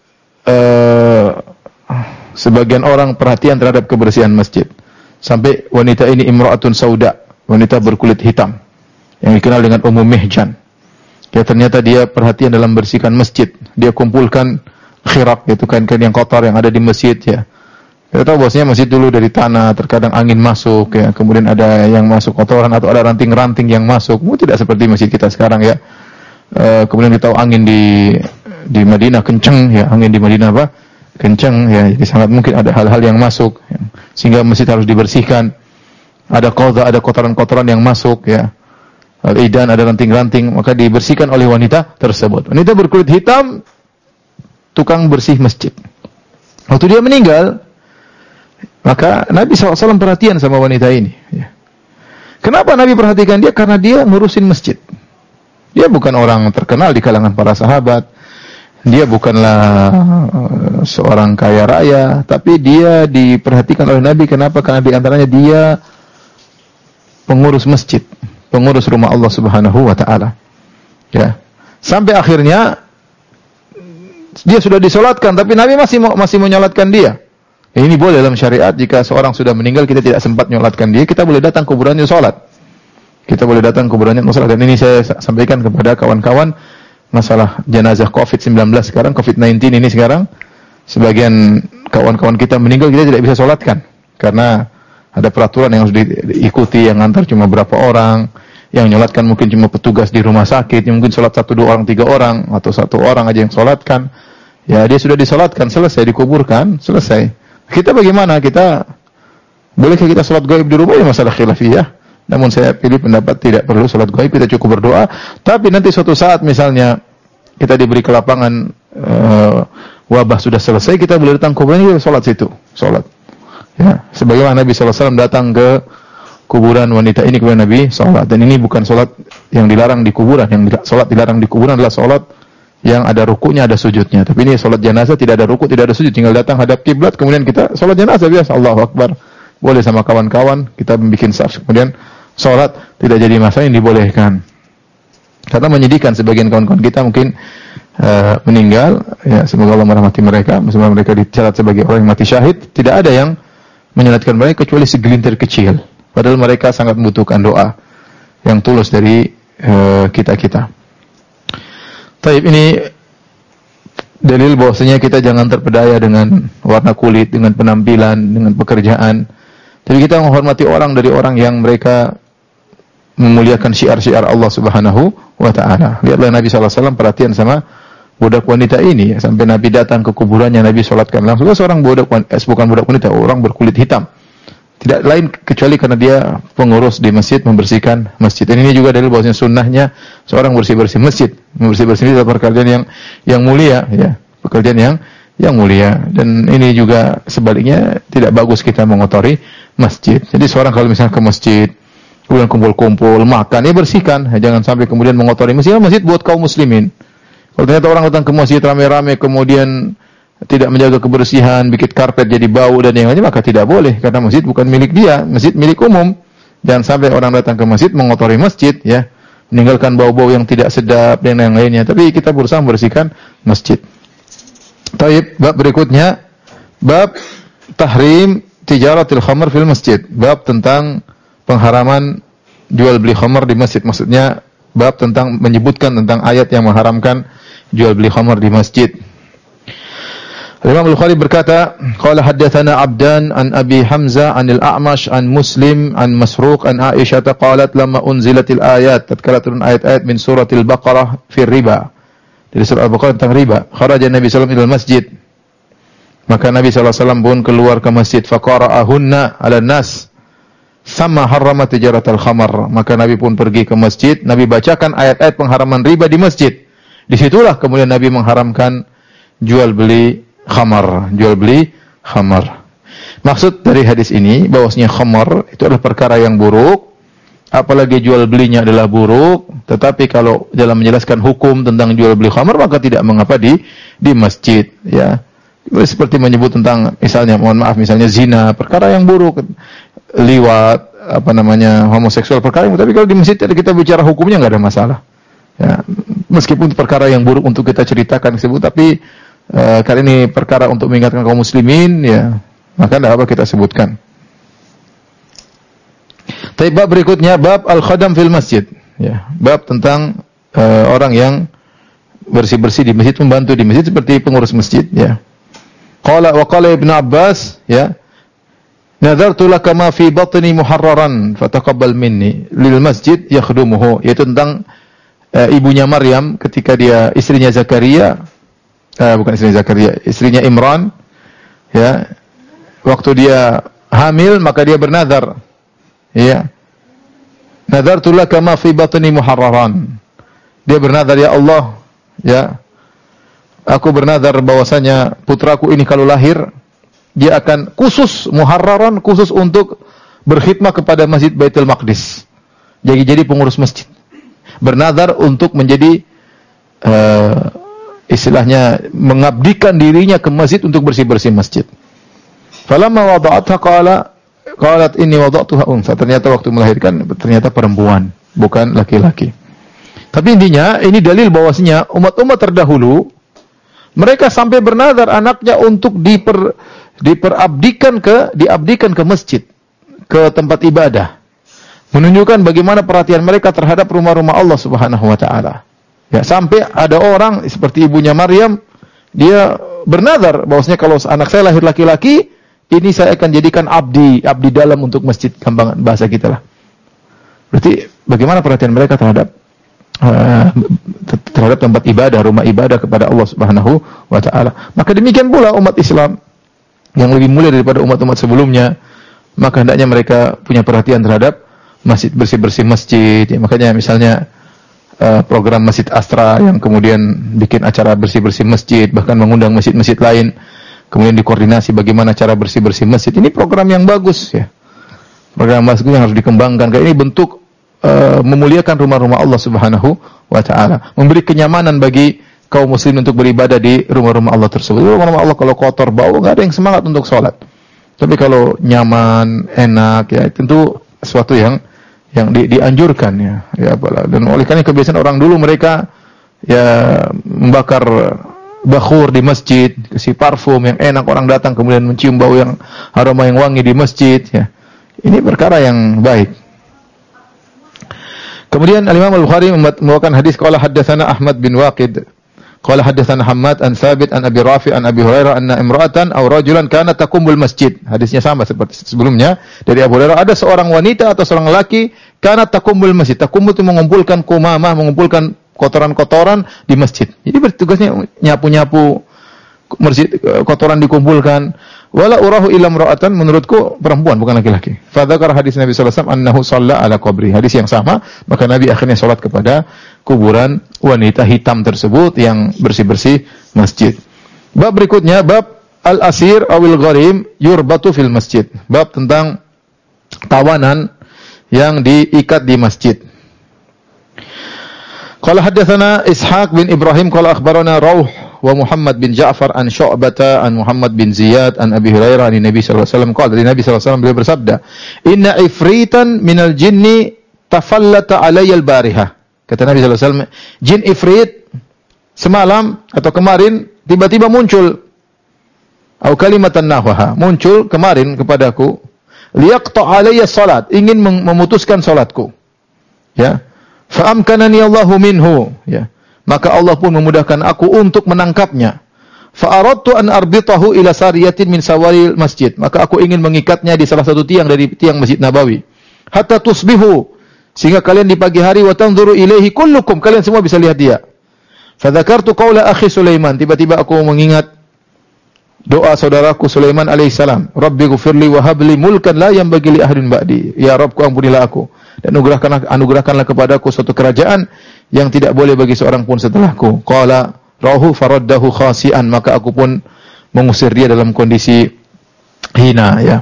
uh, sebagian orang perhatian terhadap kebersihan masjid. Sampai wanita ini imra'atun sauda, wanita berkulit hitam yang dikenal dengan Ummu Mihjan. Ya, ternyata dia perhatian dalam bersihkan masjid. Dia kumpulkan khiraq, gitu kan, kain yang kotor yang ada di masjid, ya. Kita tahu bahwasanya masjid dulu dari tanah, terkadang angin masuk, ya. Kemudian ada yang masuk kotoran atau ada ranting-ranting yang masuk. Mungkin tidak seperti masjid kita sekarang, ya. E, kemudian kita tahu angin di di Madinah kencang, ya. Angin di Madinah apa? Kencang, ya. Jadi sangat mungkin ada hal-hal yang masuk, ya. Sehingga masjid harus dibersihkan. Ada qadha, ada kotoran-kotoran yang masuk, ya. Al-idan, ada ranting-ranting, maka dibersihkan oleh wanita tersebut. Wanita berkulit hitam, tukang bersih masjid. Waktu dia meninggal, maka Nabi shallallahu alaihi wasallam perhatian sama wanita ini. Ya. Kenapa Nabi perhatikan dia? Karena dia ngurusin masjid. Dia bukan orang terkenal di kalangan para sahabat. Dia bukanlah uh, seorang kaya raya, tapi dia diperhatikan oleh Nabi. Kenapa? Karena di antaranya dia pengurus masjid, pengurus rumah Allah Subhanahu wa taala. Ya. Sampai akhirnya dia sudah disolatkan, tapi Nabi masih masih menyolatkan dia. Ini boleh dalam syariat. Jika seorang sudah meninggal, kita tidak sempat menyolatkan dia, kita boleh datang kuburannya solat. Kita boleh datang kuburannya solat. Dan ini saya sampaikan kepada kawan-kawan masalah jenazah covid sembilan belas sekarang, covid sembilan belas ini sekarang. Sebagian kawan-kawan kita meninggal, kita tidak bisa solatkan karena ada peraturan yang harus diikuti, yang antar cuma berapa orang, yang nyolatkan mungkin cuma petugas di rumah sakit, yang mungkin sholat satu, dua orang, tiga orang, atau satu orang aja yang sholatkan. Ya, dia sudah disolatkan, selesai, dikuburkan, selesai. Kita bagaimana? Kita, bolehkah kita sholat gaib di rumah? Ya masalah khilafiyah. Namun saya pilih pendapat tidak perlu sholat gaib, kita cukup berdoa. Tapi nanti suatu saat misalnya kita diberi kelapangan, uh, wabah sudah selesai, kita boleh datang kuburan, kita sholat situ, sholat. Ya, sebagaimana Nabi shallallahu alaihi wasallam datang ke kuburan wanita ini, kemudian Nabi sholat. Dan ini bukan sholat yang dilarang di kuburan. Yang sholat dilarang di kuburan adalah sholat yang ada rukunya, ada sujudnya. Tapi ini sholat jenazah tidak ada ruku, tidak ada sujud. Tinggal datang hadap kiblat, kemudian kita sholat jenazah biasa. Allahu Akbar. Boleh sama kawan-kawan, kita membuat saf, kemudian sholat, tidak jadi masalah, yang dibolehkan. Karena menyedihkan sebagian kawan-kawan kita mungkin uh, meninggal. Ya, semoga Allah merahmati mereka. Semoga mereka dicatat sebagai orang yang mati syahid. Tidak ada yang menyolatkan mereka kecuali segelintir kecil. Padahal mereka sangat membutuhkan doa yang tulus dari uh, kita-kita. Taib, ini dalil bahwasanya kita jangan terpedaya dengan warna kulit, dengan penampilan, dengan pekerjaan. Tapi kita menghormati orang dari orang yang mereka memuliakan syiar-syiar Allah Subhanahu wa taala. Lihatlah Nabi sallallahu alaihi wasallam perhatian sama budak wanita ini, ya. Sampai Nabi datang ke kuburannya, Nabi sholatkan langsung. Seorang budak, eh, bukan budak wanita, orang berkulit hitam. Tidak lain kecuali karena dia pengurus di masjid, membersihkan masjid. Dan ini juga dalil bahwasanya sunnahnya seorang bersih-bersih masjid, membersih-bersih itu pekerjaan yang yang mulia, ya, pekerjaan yang yang mulia. Dan ini juga sebaliknya tidak bagus kita mengotori masjid. Jadi seorang kalau misalnya ke masjid, kemudian kumpul-kumpul, makan, ya bersihkan, ya, jangan sampai kemudian mengotori masjid. Masjid buat kaum muslimin. Kalau ternyata orang datang ke masjid rame-rame kemudian tidak menjaga kebersihan, bikin karpet jadi bau dan yang lainnya, maka tidak boleh, karena masjid bukan milik dia, masjid milik umum. Jangan sampai orang datang ke masjid mengotori masjid, ya, meninggalkan bau-bau yang tidak sedap dan yang lainnya. Tapi kita berusaha membersihkan masjid. Taib, bab berikutnya, bab tahrim tijaratil khamr fil masjid. Bab tentang pengharaman jual beli khamr di masjid. Maksudnya bab tentang menyebutkan tentang ayat yang mengharamkan jual beli khamr di masjid. Imam Al-Bukhari berkata, qala haddatsana Abdan an Abi Hamzah anil A'mash an Muslim an Masruq an Aisyah qalat lamma unzilatil ayat, tatkala turun ayat-ayat min suratil Baqarah fi riba. Dari surah Al-Baqarah tentang riba. Kharaja Nabi sallallahu alaihi wasallam ilal masjid. Maka Nabi sallallahu alaihi wasallam pun keluar ke masjid, faqara'ahunna 'ala nas. Sama harrama tijaratal khamar. Maka Nabi pun pergi ke masjid, Nabi bacakan ayat-ayat pengharaman riba di masjid. Disitulah kemudian Nabi mengharamkan jual beli khamar, jual beli khamar. Maksud dari hadis ini bahwasanya khamar itu adalah perkara yang buruk, apalagi jual belinya adalah buruk. Tetapi kalau dalam menjelaskan hukum tentang jual beli khamar maka tidak mengapa di di masjid, ya. Seperti menyebut tentang misalnya, mohon maaf, misalnya zina, perkara yang buruk, liwat, apa namanya, homoseksual, perkara yang, tapi kalau di masjid kita bicara hukumnya nggak ada masalah. Ya, meskipun perkara yang buruk untuk kita ceritakan disebut, tapi Uh, kali ini perkara untuk mengingatkan kaum muslimin, ya, maka tidak apa kita sebutkan. Tapi bab berikutnya, bab al-khadam fil masjid, ya, bab tentang uh, orang yang bersih-bersih di masjid, membantu di masjid seperti pengurus masjid, ya. Qala wa qala Ibnu Abbas, ya, nadartu laka ma fi batni muharraran fataqabbal minni lil masjid yakhdumuhu, yaitu tentang uh, ibunya Maryam ketika dia istrinya Zakaria, Uh, bukan istrinya Zakaria, istrinya Imran, ya, waktu dia hamil maka dia bernazar, ya, nadartu laka ma fi batni muharraran, dia bernazar, ya Allah, ya, aku bernazar bahwasanya putraku ini kalau lahir dia akan khusus muharraran, khusus untuk berkhidmah kepada Masjid Baitul Maqdis, jadi jadi pengurus masjid, bernazar untuk menjadi uh, istilahnya mengabdikan dirinya ke masjid untuk bersih-bersih masjid. Falamma wada'atha qala qalat inni wada'tuha unsa. Ternyata waktu melahirkan ternyata perempuan, bukan laki-laki. Tapi intinya ini dalil bahwasanya umat-umat terdahulu mereka sampai bernazar anaknya untuk diper, diperabdikan ke diabdikan ke masjid, ke tempat ibadah. Menunjukkan bagaimana perhatian mereka terhadap rumah-rumah Allah Subhanahu wa taala. Ya, sampai ada orang seperti ibunya Maryam, dia bernazar bahwasanya kalau anak saya lahir laki-laki, ini saya akan jadikan abdi, abdi dalam untuk masjid, gampang bahasa kita lah. Berarti bagaimana perhatian mereka terhadap uh, terhadap tempat ibadah, rumah ibadah kepada Allah Subhanahu wa taala. Maka demikian pula umat Islam yang lebih mulia daripada umat-umat sebelumnya, maka hendaknya mereka punya perhatian terhadap masjid, bersih-bersih masjid. Ya, makanya misalnya Uh, program Masjid Astra yang kemudian bikin acara bersih-bersih masjid, bahkan mengundang masjid-masjid lain, kemudian dikoordinasi bagaimana cara bersih-bersih masjid. Ini program yang bagus, ya. Program bagus yang harus dikembangkan. Karena ini bentuk uh, memuliakan rumah-rumah Allah Subhanahu wa taala, memberi kenyamanan bagi kaum muslim untuk beribadah di rumah-rumah Allah tersebut. Rumah-rumah Allah kalau kotor, bau, enggak ada yang semangat untuk sholat. Tapi kalau nyaman, enak, ya, tentu sesuatu yang yang di, dianjurkan, ya, ya apalah. Dan oleh karena kebiasaan orang dulu, mereka ya membakar bakhur di masjid, kasih parfum yang enak, orang datang kemudian mencium bau yang aroma yang wangi di masjid, ya. Ini perkara yang baik. Kemudian Al-Imam Al-Bukhari membawakan hadis, qala haddatsana Ahmad bin Waqid qala haddatsana Hammad an Thabit an Abi Rafi an Abi Hurairah anna imra'atan aw rajulan kana taqumul masjid. Hadisnya sama seperti sebelumnya dari Abu Hurairah, ada seorang wanita atau seorang laki kana taqumul masjid. Taqum itu mengumpulkan kumamah, mengumpulkan kotoran-kotoran di masjid. Jadi bertugasnya nyapu-nyapu masjid, kotoran dikumpulkan. Wala urahu illa imra'atan, menurutku perempuan bukan laki-laki. Fa dzakara hadis Nabi sallallahu alaihi wasallam annahu shalla ala qabri. Hadis yang sama, maka Nabi akhirnya salat kepada kuburan wanita hitam tersebut yang bersih-bersih masjid. Bab berikutnya, bab al-asir awil gharim yurbatu fil masjid. Bab tentang tawanan yang diikat di masjid. Qala haddatsana Ishaq bin Ibrahim qala akhbarana Rauh wa Muhammad bin Ja'far an Syu'bah an Muhammad bin Ziyad an Abi Hurairah an Nabi sallallahu alaihi wasallam qala, dari Nabi sallallahu alaihi wasallam beliau bersabda, inna ifritan minal jinni tafallata alayya al-barihah. Kata Nabi sallallahu alaihi wasallam, jin ifrit semalam atau kemarin tiba-tiba muncul, atau kalimatan nahwaha, muncul kemarin kepadaku, liyaqta alayya salat, ingin memutuskan salatku, ya, fa amkanani Allahu minhu, ya, maka Allah pun memudahkan aku untuk menangkapnya. fa aradtu an arbitahu ila sariyatin min sawaril masjid. Maka aku ingin mengikatnya di salah satu tiang dari tiang Masjid Nabawi. Hatta tusbihu, sehingga kalian di pagi hari wa tanzuru ilaihi kullukum, kalian semua bisa lihat dia. Fa dzakartu qaula akhi Sulaiman, tiba-tiba aku mengingat doa saudaraku Sulaiman alaihissalam. Rabbi ghfirli wa habli mulkan la yanbaghi li ahadin ba'di. Ya Rabbku, ampunilah aku dan anugerahkanlah anugerahkanlah kepadaku suatu kerajaan yang tidak boleh bagi seorang pun setelahku. Qala rahu faraddahu khasian, maka aku pun mengusir dia dalam kondisi hina, ya.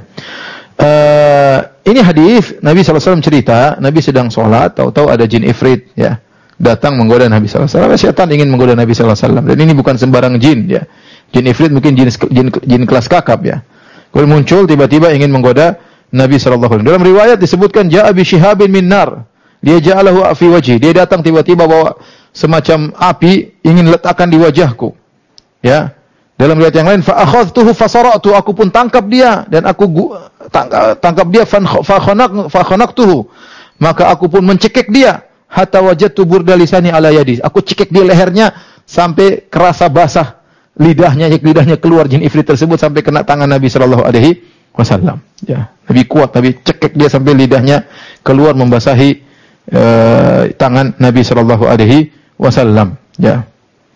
Uh, ini hadis Nabi sallallahu alaihi wasallam cerita, Nabi sedang sholat, tahu-tahu ada jin ifrit, ya, datang menggoda Nabi sallallahu alaihi wasallam. Syaitan ingin menggoda Nabi sallallahu alaihi wasallam. Dan ini bukan sembarang jin, ya. Jin ifrit mungkin jin jin, jin kelas kakap, ya. Kalau muncul tiba-tiba ingin menggoda Nabi sallallahu alaihi wasallam. Dalam riwayat disebutkan ja'a bi shihabin min nar. Dia ja'alahu fi wajhi. Dia datang tiba-tiba bawa semacam api ingin letakkan di wajahku. Ya. Dalam riwayat yang lain fa akhadhtuhu fa sara'tu, aku pun tangkap dia dan aku tangkap, tangkap dia fa khanaq fa khanaqtuhu. Maka aku pun mencekik dia hatta wajadtu burda lisani ala yadi. Aku cekik dia lehernya sampai kerasa basah lidahnya, lidahnya keluar jin ifrit tersebut sampai kena tangan Nabi sallallahu alaihi wasallam. Ya, Nabi kuat tapi cekik dia sampai lidahnya keluar membasahi uh, tangan Nabi sallallahu alaihi wasallam. Ya.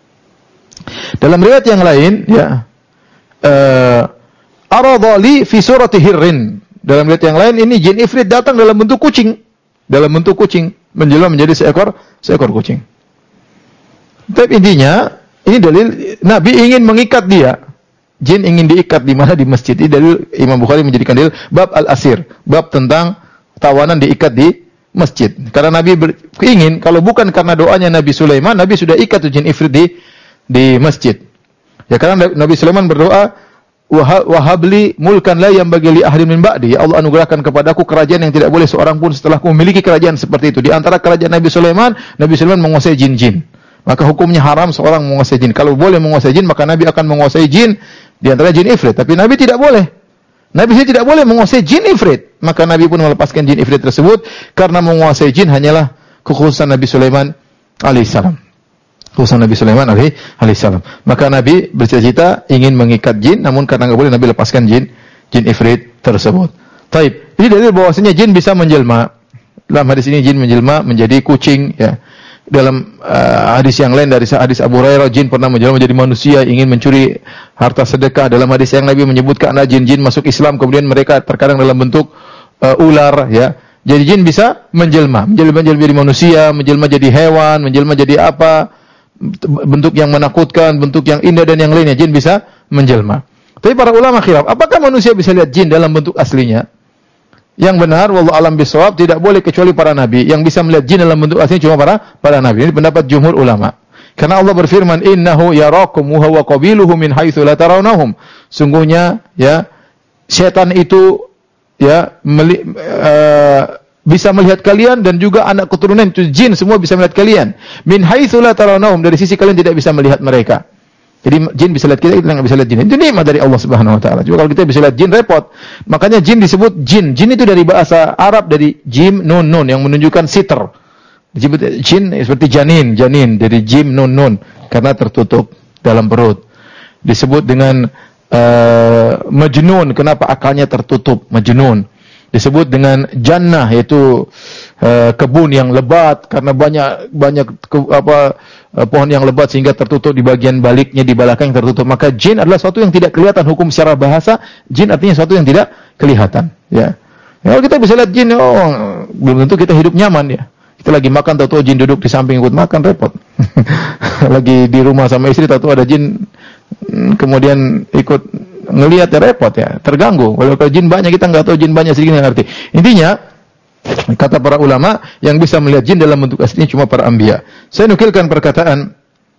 Dalam riwayat yang lain, ya, uh, arada li fi surati hirrin. Dalam riwayat yang lain ini jin ifrit datang dalam bentuk kucing, dalam bentuk kucing menjelma menjadi seekor seekor kucing. Tapi intinya ini dalil Nabi ingin mengikat dia. Jin ingin diikat di mana? Di masjid. Ini dalil Imam Bukhari menjadikan dalil bab al-asir, bab tentang tawanan diikat di masjid. Karena Nabi ber, ingin, kalau bukan karena doanya Nabi Sulaiman, Nabi sudah ikat jin ifrit di di masjid. Ya, karena Nabi Sulaiman berdoa, wahabli mulkan la yanbaghi li ahadin min ba'di. Ya Allah, anugerahkan kepadaku kerajaan yang tidak boleh seorang pun setelahku memiliki kerajaan seperti itu. Di antara kerajaan Nabi Sulaiman, Nabi Sulaiman menguasai jin-jin. Maka hukumnya haram seorang menguasai jin. Kalau boleh menguasai jin, maka Nabi akan menguasai jin, di antara jin ifrit. Tapi Nabi tidak boleh. Nabi tidak boleh menguasai jin ifrit. Maka Nabi pun melepaskan jin ifrit tersebut karena menguasai jin hanyalah kekhususan Nabi Sulaiman alaihissalam. Kekhususan Nabi Sulaiman alaihissalam. Maka Nabi bercita-cita ingin mengikat jin, namun karena enggak boleh Nabi lepaskan jin jin ifrit tersebut. Taib. Ini dalil bahwasanya jin bisa menjelma. Dalam hadis ini jin menjelma menjadi kucing, ya. Dalam uh, hadis yang lain dari hadis Abu Hurairah, jin pernah menjelma menjadi manusia ingin mencuri harta sedekah. Dalam hadis yang Nabi menyebutkan ada jin-jin masuk Islam kemudian mereka terkadang dalam bentuk uh, ular, ya. Jadi jin bisa menjelma, menjelma menjadi manusia, menjelma jadi hewan, menjelma jadi apa, bentuk yang menakutkan, bentuk yang indah dan yang lainnya, jin bisa menjelma. Tapi para ulama khilaf, apakah manusia bisa lihat jin dalam bentuk aslinya? Yang benar, wallahu alam bisawab, tidak boleh kecuali para nabi. Yang bisa melihat jin dalam bentuk aslinya cuma para para nabi. Ini pendapat jumhur ulama. Karena Allah berfirman, innahu yarakum wa huwa qabiluhu min haitsu la tarawnahum. Sungguhnya, ya, setan itu, ya, meli, uh, bisa melihat kalian dan juga anak keturunan itu jin semua bisa melihat kalian. Min haitsu la tarawnahum, dari sisi kalian tidak bisa melihat mereka. Jadi jin bisa lihat kita, kita enggak bisa lihat jin. Itu nikmat dari Allah Subhanahu wa taala. Juga kalau kita bisa lihat jin repot. Makanya jin disebut jin. Jin itu dari bahasa Arab dari jim nun nun yang menunjukkan siter. Disebut jin seperti janin, janin dari jim nun nun karena tertutup dalam perut. Disebut dengan uh, majnun, kenapa akalnya tertutup, majnun. Disebut dengan jannah, yaitu uh, kebun yang lebat karena banyak banyak ke, apa uh, pohon yang lebat sehingga tertutup di bagian baliknya, di belakang yang tertutup. Maka jin adalah sesuatu yang tidak kelihatan. Hukum secara bahasa jin artinya sesuatu yang tidak kelihatan, ya. Ya, kalau kita bisa lihat jin, oh, belum tentu kita hidup nyaman, ya. Kita lagi makan, tahu-tahu jin duduk di samping ikut makan, repot. Lagi di rumah sama istri, tahu-tahu ada jin kemudian ikut ngelihat, ya repot, ya, terganggu. Kalau jin banyak kita nggak tahu jin banyak sedikit nggak ngerti. Intinya kata para ulama yang bisa melihat jin dalam bentuk aslinya cuma para anbiya. Saya nukilkan perkataan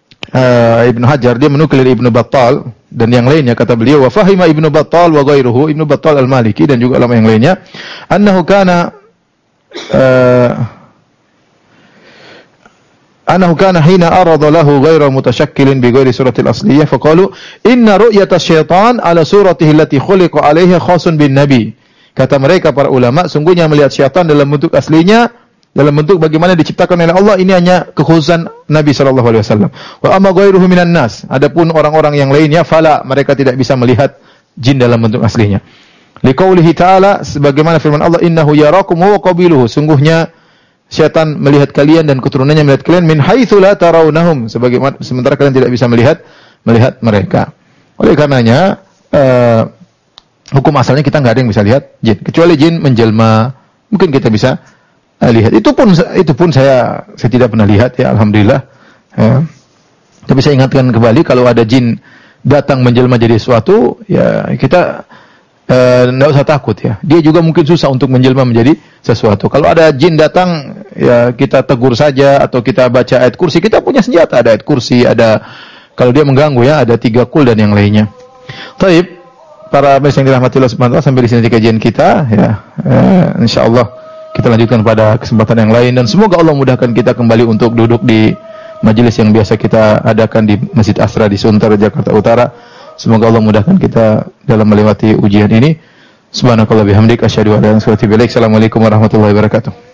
uh, Ibnu Hajar, dia menukil Ibnu Battal dan yang lainnya, kata beliau, wa fahima Ibnu Battal wa ghairuhu, Ibnu Battal Al-Maliki dan juga ulama yang lainnya, annahu kana uh, annahu kana hina arada lahu ghairu mutashakkilin bi ghairi suratil asliyah faqalu inna ru'yata syaitan ala suratihi allati khuliqa 'alaiha khasun bin nabi. Kata mereka para ulama, sungguhnya melihat syaitan dalam bentuk aslinya dalam bentuk bagaimana diciptakan oleh Allah, ini hanya kekhususan Nabi sallallahu alaihi wasallam. Wa amma ghairuhu minan nas, adapun orang-orang yang lainnya fala, mereka tidak bisa melihat jin dalam bentuk aslinya. Liqaulihi ta'ala, sebagaimana firman Allah, innahu yarakum wa qabiluhu, sungguhnya syaitan melihat kalian dan keturunannya melihat kalian min haitsu la tarawnahum, sebagaimana sementara kalian tidak bisa melihat melihat mereka. Oleh karenanya uh, hukum asalnya kita nggak ada yang bisa lihat jin, kecuali jin menjelma, mungkin kita bisa uh, lihat. Itu pun itu pun saya saya tidak pernah lihat ya, alhamdulillah. Ya. Tapi saya ingatkan kembali, kalau ada jin datang menjelma jadi sesuatu, ya kita tidak uh, usah takut ya. Dia juga mungkin susah untuk menjelma menjadi sesuatu. Kalau ada jin datang, ya kita tegur saja atau kita baca ayat kursi. Kita punya senjata, ada ayat kursi, ada kalau dia mengganggu ya, ada tiga kul dan yang lainnya. Taib. Para pemirsa yang dirahmati Allah Subhanahu wa taala, sampai di sini kajian kita ya. Eh, insyaallah kita lanjutkan pada kesempatan yang lain, dan semoga Allah mudahkan kita kembali untuk duduk di majelis yang biasa kita adakan di Masjid Asra di Sunter, Jakarta Utara. Semoga Allah mudahkan kita dalam melewati ujian ini. Subhanakallah bihamdik asyhadu an la ilaha illa anta astaghfiruka wa atubu ilaik. Assalamualaikum warahmatullahi wabarakatuh.